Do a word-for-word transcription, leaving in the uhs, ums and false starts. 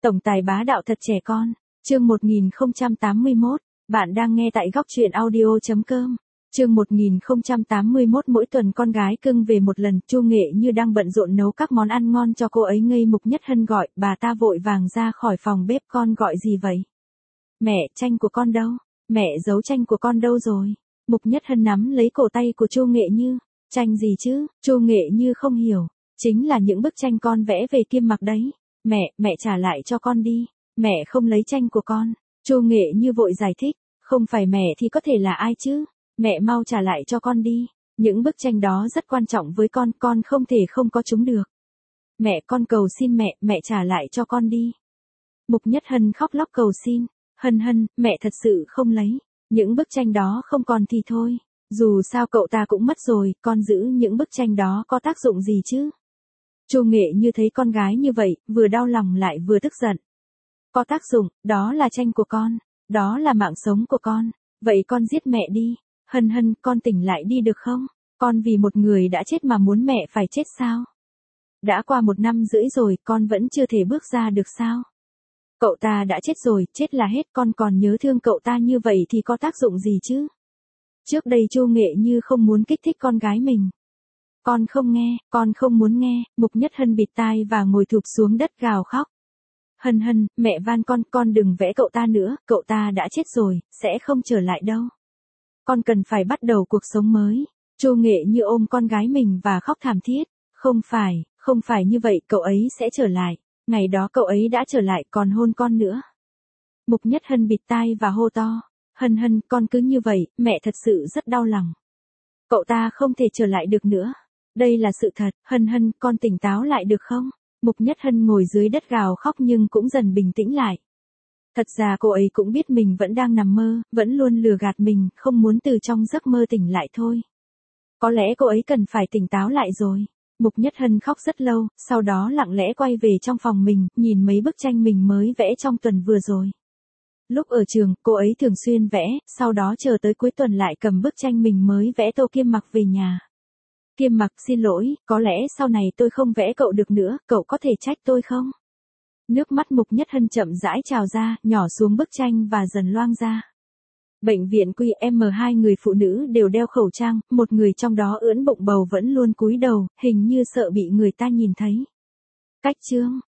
Tổng tài bá đạo thật trẻ con, chương một nghìn không trăm tám mươi mốt, bạn đang nghe tại góc truyện audio.com. Chương một nghìn không trăm tám mươi mốt mỗi tuần con gái cưng về một lần, Chu Nghệ Như đang bận rộn nấu các món ăn ngon cho cô ấy ngây Mục Nhất Hân gọi, bà ta vội vàng ra khỏi phòng bếp. Con gọi gì vậy? Mẹ, tranh của con đâu? Mẹ giấu tranh của con đâu rồi? Mục Nhất Hân nắm lấy cổ tay của Chu Nghệ Như. Tranh gì chứ? Chu Nghệ Như không hiểu. Chính là những bức tranh con vẽ về Kim Mặc đấy. Mẹ, mẹ trả lại cho con đi. Mẹ không lấy tranh của con. Chu Nghệ Như vội giải thích. Không phải mẹ thì có thể là ai chứ? Mẹ mau trả lại cho con đi. Những bức tranh đó rất quan trọng với con, con không thể không có chúng được. Mẹ, con cầu xin mẹ, mẹ trả lại cho con đi. Mục Nhất Hân khóc lóc cầu xin. Hân Hân, mẹ thật sự không lấy. Những bức tranh đó không còn thì thôi. Dù sao cậu ta cũng mất rồi, con giữ những bức tranh đó có tác dụng gì chứ? Chu Nghệ Như thấy con gái như vậy, vừa đau lòng lại vừa tức giận. Có tác dụng, đó là tranh của con. Đó là mạng sống của con. Vậy con giết mẹ đi. Hân Hân, con tỉnh lại đi được không? Con vì một người đã chết mà muốn mẹ phải chết sao? Đã qua một năm rưỡi rồi, con vẫn chưa thể bước ra được sao? Cậu ta đã chết rồi, chết là hết, con còn nhớ thương cậu ta như vậy thì có tác dụng gì chứ? Trước đây Chu Nghệ Như không muốn kích thích con gái mình. Con không nghe, con không muốn nghe. Mục Nhất Hân bịt tai và ngồi thụp xuống đất gào khóc. Hân Hân, mẹ van con, con đừng vẽ cậu ta nữa, cậu ta đã chết rồi, sẽ không trở lại đâu. Con cần phải bắt đầu cuộc sống mới. Chu Nghệ Như ôm con gái mình và khóc thảm thiết. Không phải, không phải như vậy, cậu ấy sẽ trở lại. Ngày đó cậu ấy đã trở lại còn hôn con nữa. Mục Nhất Hân bịt tai và hô to. Hân Hân, con cứ như vậy, mẹ thật sự rất đau lòng. Cậu ta không thể trở lại được nữa. Đây là sự thật. Hân Hân, con tỉnh táo lại được không? Mục Nhất Hân ngồi dưới đất gào khóc nhưng cũng dần bình tĩnh lại. Thật ra cô ấy cũng biết mình vẫn đang nằm mơ, vẫn luôn lừa gạt mình, không muốn từ trong giấc mơ tỉnh lại thôi. Có lẽ cô ấy cần phải tỉnh táo lại rồi. Mục Nhất Hân khóc rất lâu, sau đó lặng lẽ quay về trong phòng mình, nhìn mấy bức tranh mình mới vẽ trong tuần vừa rồi. Lúc ở trường, cô ấy thường xuyên vẽ, sau đó chờ tới cuối tuần lại cầm bức tranh mình mới vẽ tô Kim Mặc về nhà. Kim Mặc, xin lỗi, có lẽ sau này tôi không vẽ cậu được nữa, cậu có thể trách tôi không? Nước mắt Mục Nhất Hân chậm rãi trào ra, nhỏ xuống bức tranh và dần loang ra. Bệnh viện quy em hai người phụ nữ đều đeo khẩu trang, một người trong đó ưỡn bụng bầu vẫn luôn cúi đầu, hình như sợ bị người ta nhìn thấy. Cách chương,